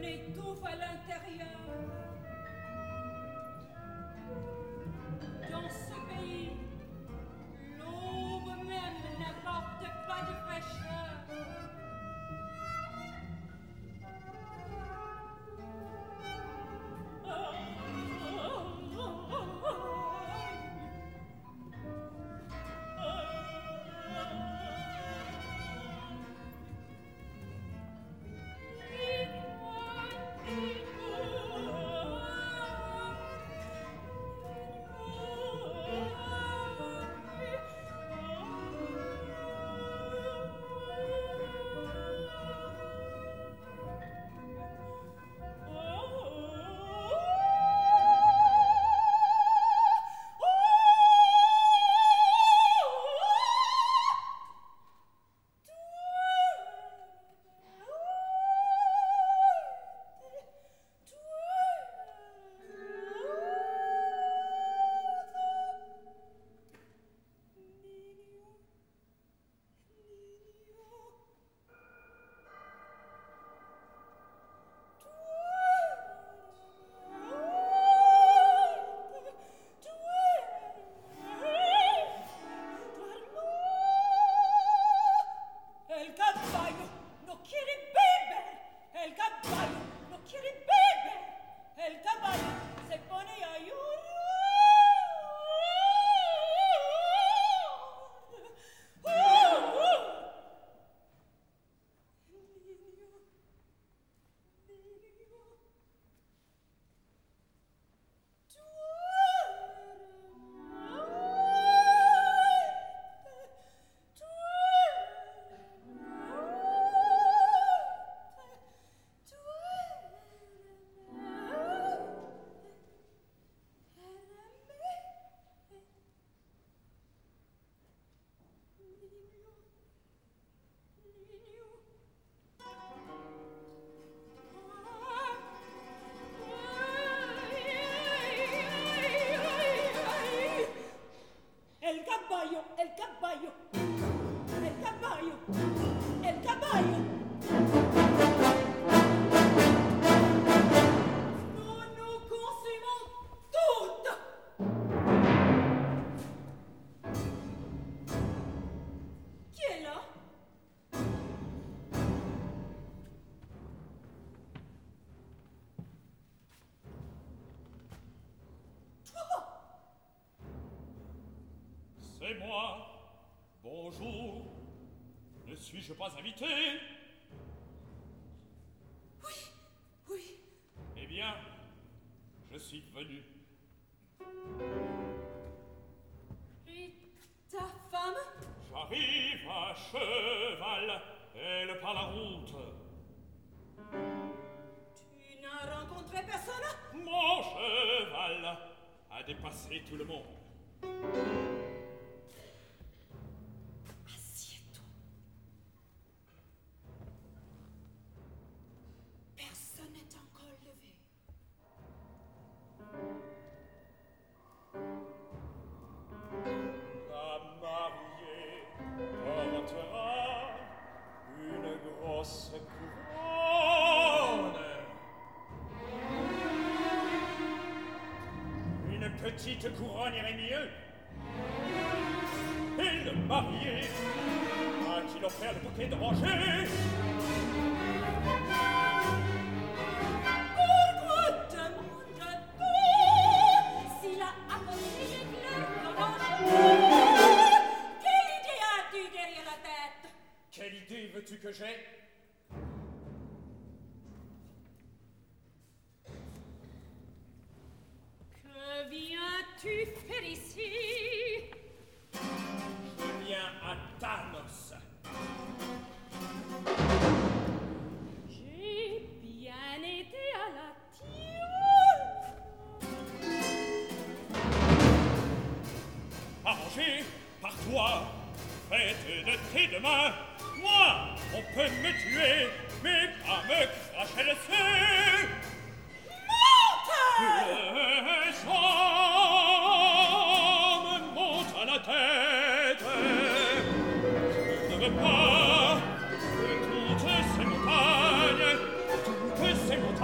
étouffe à l'intérieur. Dans ce pays, l'aube même n'apporte pas de fraîcheur. C'est moi. Bonjour. Ne suis-je pas invité? Oui, oui. Eh bien, je suis venu. Et ta femme? J'arrive à cheval. Elle par la route. Tu n'as rencontré personne? Mon cheval a dépassé tout le monde. Assieds-toi. Personne n'est encore levé. La mariée portera une grosse couronne. Une petite couronne irait mieux. Et le marié a-t-il offert le bouquet d'oranger? Pourquoi demandes-tu s'il a apporté des fleurs d'orange? Quelle idée as-tu derrière la tête? Quelle idée veux-tu que j'aie? Que viens-tu faire ici? Je viens à Thanos. J'ai bien été à la tienne. Arrangé par toi, faites de tes deux mains. Moi, on peut me tuer, mais pas me cracher dessus. Le sang me monte à la tête. Je ne veux pas que toutes ces montagnes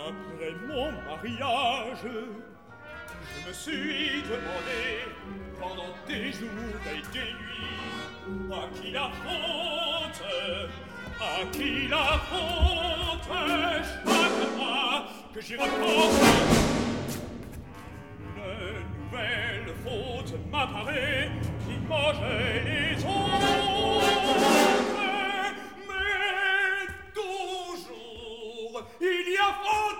Après mon mariage, je me suis demandé pendant des jours et des nuits à qui la faute, à qui la faute. Chaque fois que j'y repense, une nouvelle faute m'apparaît qui mangeait les autres. Mais toujours il y a faute.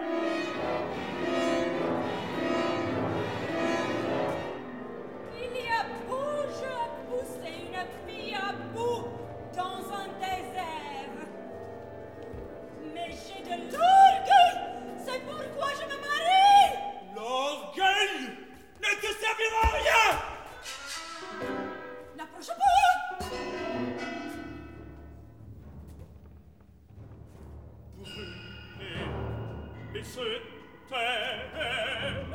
Il y a bouge à pousser une fille à bout dans un désert. Mais j'ai de l'orgueil, c'est pourquoi je me marie. L'orgueil ne te servira à rien. N'approche pas. Brûler et se taire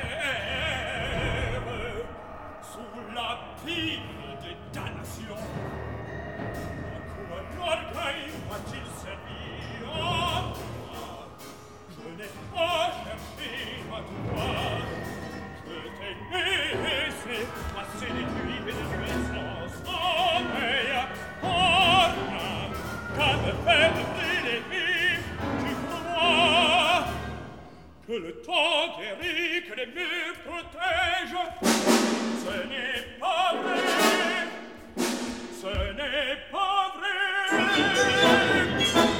sous la pile des damnations. À quoi l'orgueil va-t-il servir? Je n'ai pas cherché à toi. Je t'ai laissé passer des nuits et des nuits sans sommeil. Oh, rien qu'à me faire brûler vif, tu crois que le temps guérit, que les murs protègent. Ce n'est pas vrai. Ce n'est pas vrai.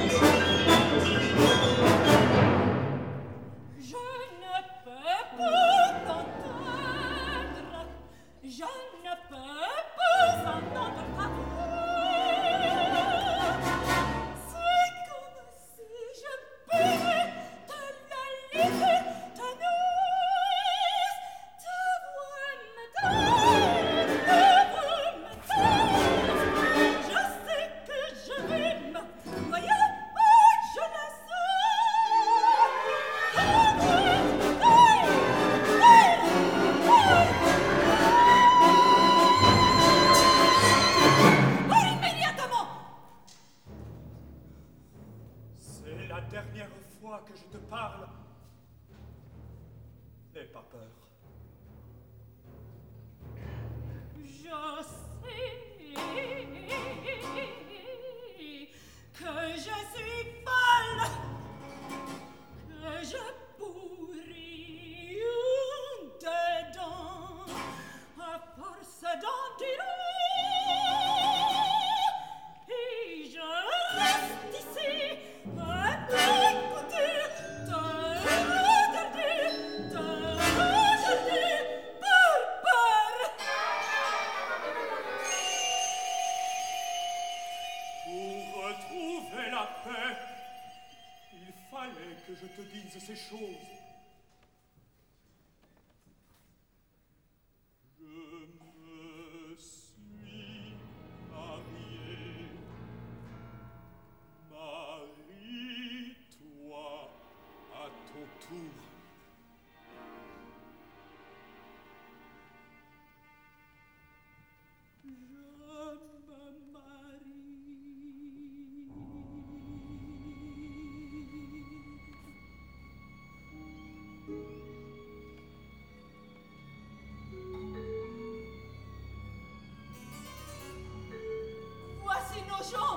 Je ne peux pas t'entendre. Je ne peux pas entendre ta voix. C'est comme si je pouvais te la livrer, ta noise. Ta voix me donne, ta voix me donne. Je sais que je l'aime. Voyons, je la sens. Ta voix me donne. Immédiatement. C'est la dernière fois que je te parle. N'aie pas peur. Je sais que je suis folle, que je pourris dedans à force d'en dire. Et je reste ici à t'écouter, te regarder par peur. Pour retrouver la paix, il fallait que je te dise ces choses. Je me suis marié. Marie-toi à ton tour. Je me marie. Voici nos gens.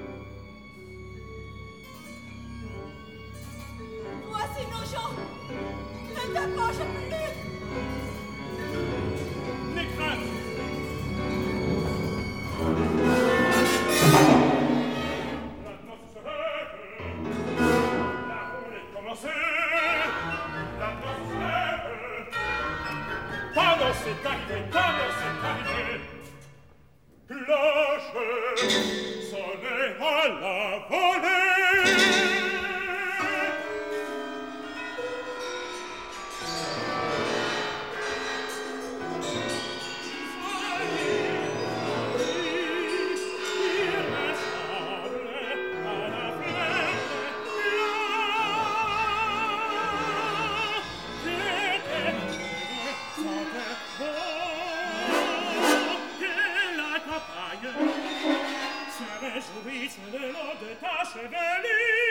Voici nos gens. Ne t'approche plus. N'aie crainte. Maintenant ce serait la roue est commencée. Maintenant ce serait pendant cette arrivée, cloche sonnait à la volée. Se réjouissent de l'eau de ta chevelure.